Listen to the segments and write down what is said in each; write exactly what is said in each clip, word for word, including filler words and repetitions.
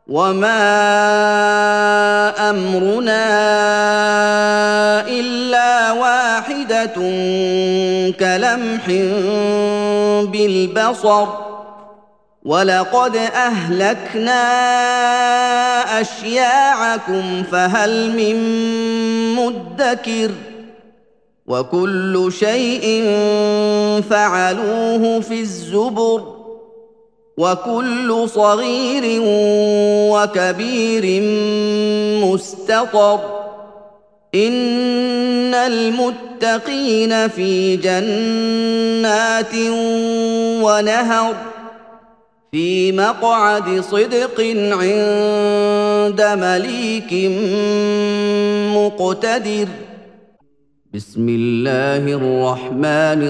وما أمرنا إلا واحدة كلمح بالبصر ولقد أهلكنا أشياعكم فهل من مدكر وكل شيء فعلوه في الزبر وكل صغير وكبير مستطر إن المتقين في جنات ونهر في مقعد صدق عند مليك مقتدر بسم الله الرحمن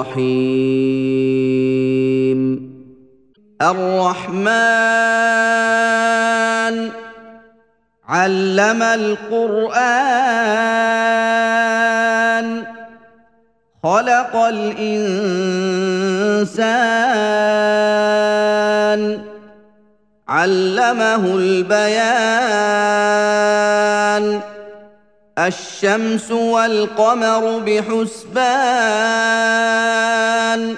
الرحيم الرحمن علم القرآن خلق الإنسان علمه البيان الشمس والقمر بحسبان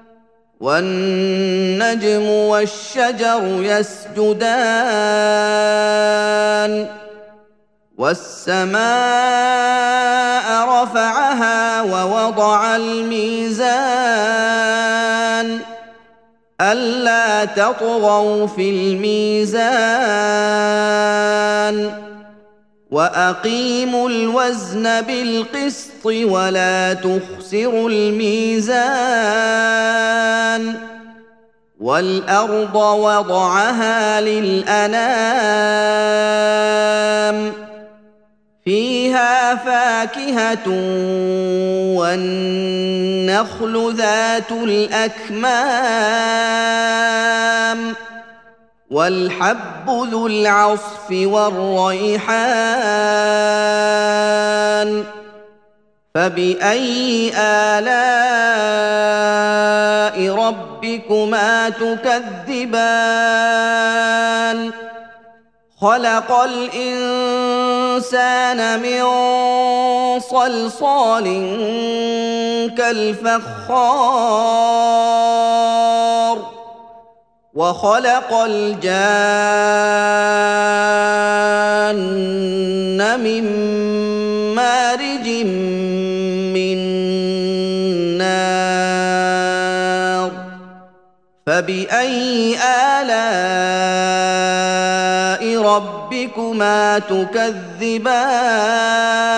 والنجم والشجر يسجدان والسماء رفعها ووضع الميزان ألا تطغوا في الميزان وأقيموا الوزن بالقسط ولا تخسروا الميزان والأرض وضعها للأنام فيها فاكهة والنخل ذات الأكمام والحب ذو العصف والريحان فبأي آلاء ربكما تكذبان خلق الإنسان من صلصال كالفخار وخلق الجان من مارج من نار فبأي آلاء ربكما تكذبان خلق الإنسان من صلصال كالفخار وخلق الجان من مارج من نار فبأي آلاء ربكما تكذبان فبأي آلاء ربكما تكذبان خلق الإنسان من صلصال كالفخار وخلق الجان من مارج من نار فبأي آلاء ربكما تكذبان